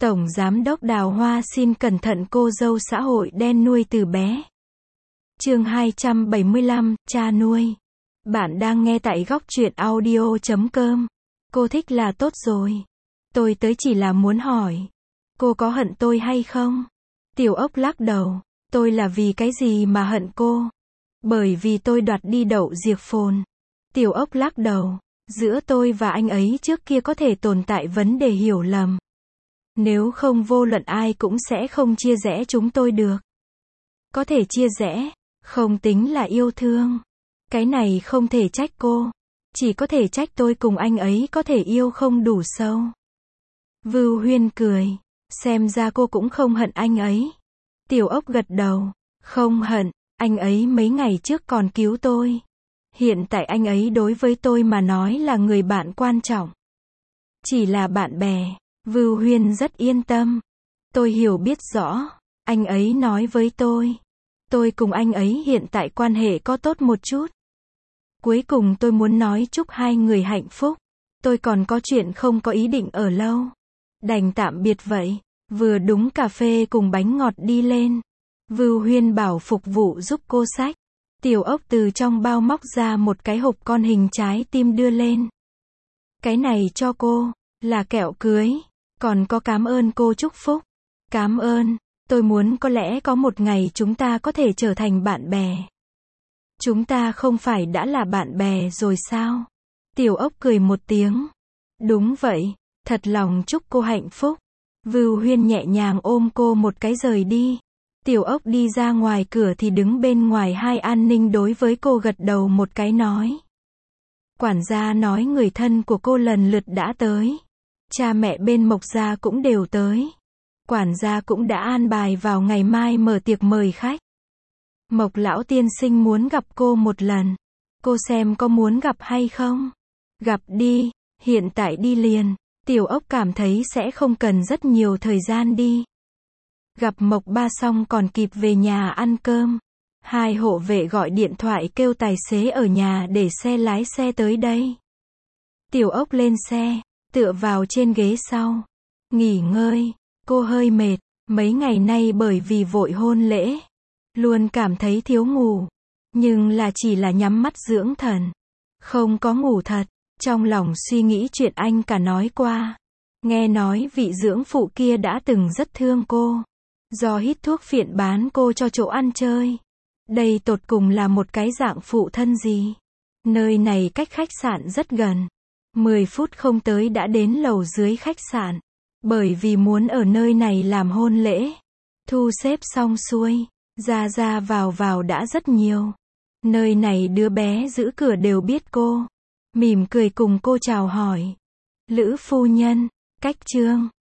Tổng Giám đốc Đào Hoa xin cẩn thận cô dâu xã hội đen nuôi từ bé. Chương 275, cha nuôi. Bạn đang nghe tại góc truyện audio.com. Cô thích là tốt rồi. Tôi tới chỉ là muốn hỏi. Cô có hận tôi hay không? Tiểu Ốc lắc đầu. Tôi là vì cái gì mà hận cô? Bởi vì tôi đoạt đi đậu diệp phồn. Tiểu Ốc lắc đầu. Giữa tôi và anh ấy trước kia có thể tồn tại vấn đề hiểu lầm. Nếu không vô luận ai cũng sẽ không chia rẽ chúng tôi được. Có thể chia rẽ, không tính là yêu thương. Cái này không thể trách cô. Chỉ có thể trách tôi cùng anh ấy có thể yêu không đủ sâu. Vưu Huyên cười. Xem ra cô cũng không hận anh ấy. Tiểu Ốc gật đầu. Không hận, anh ấy mấy ngày trước còn cứu tôi. Hiện tại anh ấy đối với tôi mà nói là người bạn quan trọng. Chỉ là bạn bè. Vưu Huyên rất yên tâm. Tôi hiểu biết rõ. Anh ấy nói với tôi. Tôi cùng anh ấy hiện tại quan hệ có tốt một chút. Cuối cùng tôi muốn nói chúc hai người hạnh phúc. Tôi còn có chuyện không có ý định ở lâu. Đành tạm biệt vậy. Vừa đúng cà phê cùng bánh ngọt đi lên. Vưu Huyên bảo phục vụ giúp cô xách. Tiểu Ốc từ trong bao móc ra một cái hộp con hình trái tim đưa lên. Cái này cho cô, là kẹo cưới. Còn có cảm ơn cô chúc phúc. Cảm ơn, tôi muốn có lẽ có một ngày chúng ta có thể trở thành bạn bè. Chúng ta không phải đã là bạn bè rồi sao? Tiểu Ốc cười một tiếng. Đúng vậy, thật lòng chúc cô hạnh phúc. Vưu Huyên nhẹ nhàng ôm cô một cái rời đi. Tiểu Ốc đi ra ngoài cửa thì đứng bên ngoài hai an ninh đối với cô gật đầu một cái nói. Quản gia nói người thân của cô lần lượt đã tới. Cha mẹ bên Mộc gia cũng đều tới. Quản gia cũng đã an bài vào ngày mai mở tiệc mời khách. Mộc lão tiên sinh muốn gặp cô một lần. Cô xem có muốn gặp hay không? Gặp đi, hiện tại đi liền. Tiểu Ốc cảm thấy sẽ không cần rất nhiều thời gian đi. Gặp Mộc ba xong còn kịp về nhà ăn cơm. Hai hộ vệ gọi điện thoại kêu tài xế ở nhà để xe lái xe tới đây. Tiểu Ốc lên xe, tựa vào trên ghế sau. Nghỉ ngơi, cô hơi mệt, mấy ngày nay bởi vì vội hôn lễ. Luôn cảm thấy thiếu ngủ. Nhưng là chỉ là nhắm mắt dưỡng thần. Không có ngủ thật, trong lòng suy nghĩ chuyện anh cả nói qua. Nghe nói vị dưỡng phụ kia đã từng rất thương cô. Do hít thuốc phiện bán cô cho chỗ ăn chơi. Đây tột cùng là một cái dạng phụ thân gì? Nơi này cách khách sạn rất gần. 10 phút không tới đã đến lầu dưới khách sạn. Bởi vì muốn ở nơi này làm hôn lễ. Thu xếp xong xuôi. Ra ra vào đã rất nhiều. Nơi này đứa bé giữ cửa đều biết cô. Mỉm cười cùng cô chào hỏi. Lữ phu nhân, cách trương.